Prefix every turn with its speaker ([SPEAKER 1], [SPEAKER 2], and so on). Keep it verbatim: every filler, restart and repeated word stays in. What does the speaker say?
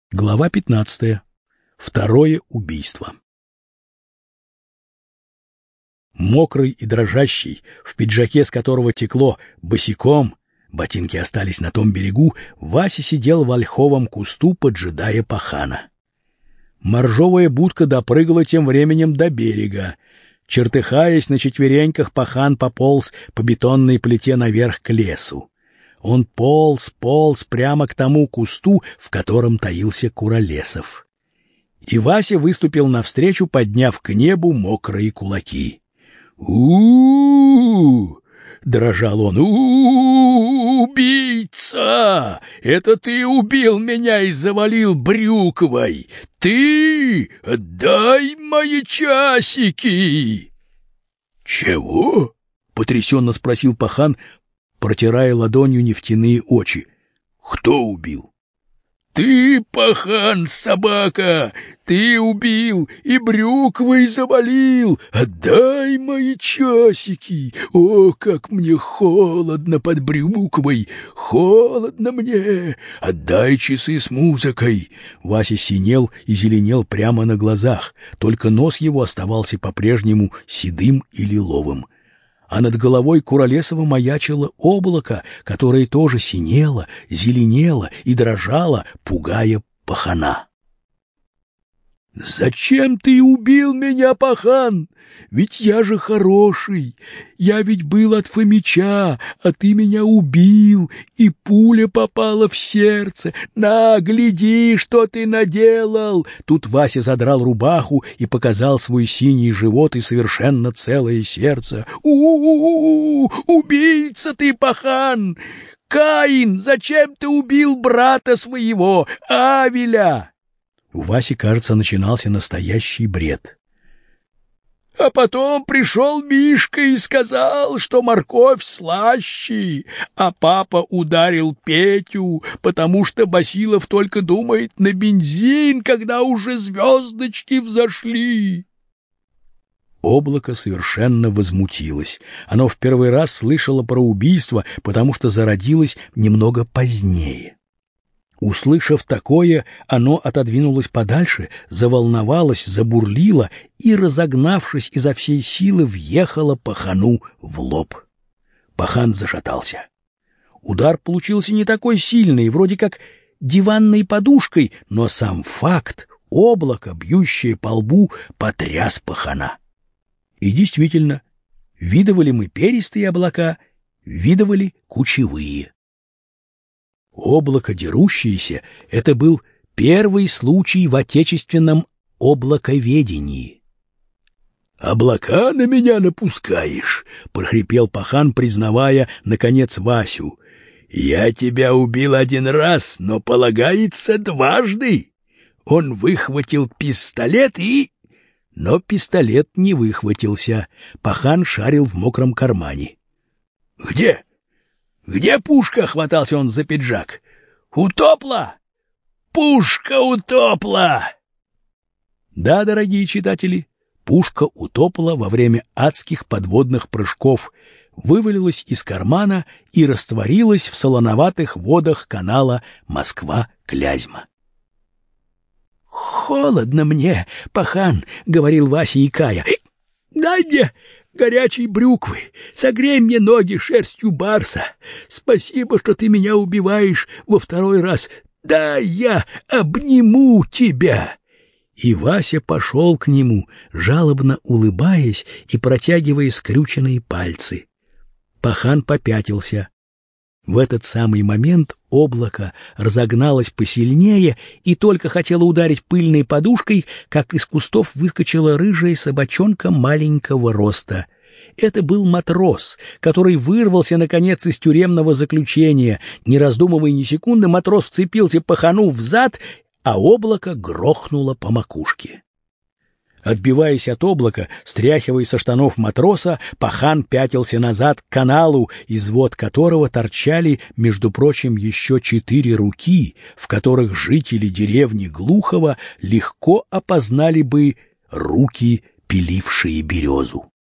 [SPEAKER 1] Глава пятнадцатая. Второе убийство. Мокрый и дрожащий, в пиджаке, с которого текло, босиком, ботинки остались на том берегу, Вася сидел в ольховом кусту, поджидая пахана. Моржовая будка допрыгала тем временем до берега. Чертыхаясь на четвереньках, пахан пополз по бетонной плите наверх к лесу. Он полз, полз прямо к тому кусту, в котором таился Куролесов. И Вася выступил навстречу, подняв к небу мокрые кулаки. «У-у-у!» — дрожал он. «У-у-у! Убийца! Это ты убил меня и завалил брюквой! Ты! Отдай мои часики!» «Чего?» — потрясенно спросил пахан, протирая ладонью нефтяные очи. «Кто убил?» «Ты, пахан, собака! Ты убил и брюквой завалил! Отдай мои часики! О, как мне холодно под брюквой! Холодно мне! Отдай часы с музыкой!» Вася синел и зеленел прямо на глазах, только нос его оставался по-прежнему седым и лиловым. А над головой Куролесова маячило облако, которое тоже синело, зеленело и дрожало, пугая пахана. «Зачем ты убил меня, пахан? Ведь я же хороший. Я ведь был от Фомича, а ты меня убил, и пуля попала в сердце. На, гляди, что ты наделал!» Тут Вася задрал рубаху и показал свой синий живот и совершенно целое сердце. «У-у-у! Убийца ты, пахан! Каин, зачем ты убил брата своего, Авеля?» У Васи, кажется, начинался настоящий бред. «А потом пришел Мишка и сказал, что морковь слаще, а папа ударил Петю, потому что Басилов только думает на бензин, когда уже звездочки взошли». Облако совершенно возмутилось. Оно в первый раз слышало про убийство, потому что зародилось немного позднее. Услышав такое, оно отодвинулось подальше, заволновалось, забурлило и, разогнавшись изо всей силы, въехало пахану в лоб. Пахан зашатался. Удар получился не такой сильный, вроде как диванной подушкой, но сам факт, облако, бьющее по лбу, потряс пахана. И действительно, видывали мы перистые облака, видывали кучевые. Облако дерущееся — это был первый случай в отечественном облаковедении. «Облака на меня напускаешь?» — прохрипел пахан, признавая, наконец, Васю. «Я тебя убил один раз, но полагается дважды». Он выхватил пистолет и... Но пистолет не выхватился. Пахан шарил в мокром кармане. «Где? Где пушка?» — хватался он за пиджак. «Утопла! Пушка утопла!» Да, дорогие читатели, пушка утопла во время адских подводных прыжков, вывалилась из кармана и растворилась в солоноватых водах канала Москва-Клязьма. «Холодно мне, пахан», — говорил Вася, икая. «Дай мне горячей брюквы, согрей мне ноги шерстью барса. Спасибо, что ты меня убиваешь во второй раз. Дай я обниму тебя». И Вася пошел к нему, жалобно улыбаясь и протягивая скрюченные пальцы. Пахан попятился. В этот самый момент облако разогналось посильнее и только хотело ударить пыльной подушкой, как из кустов выскочила рыжая собачонка маленького роста. Это был матрос, который вырвался, наконец, из тюремного заключения. Не раздумывая ни секунды, матрос вцепился пахану в зад, а облако грохнуло по макушке. Отбиваясь от облака, стряхивая со штанов матроса, пахан пятился назад к каналу, из вод которого торчали, между прочим, еще четыре руки, в которых жители деревни Глухова легко опознали бы руки, пилившие березу.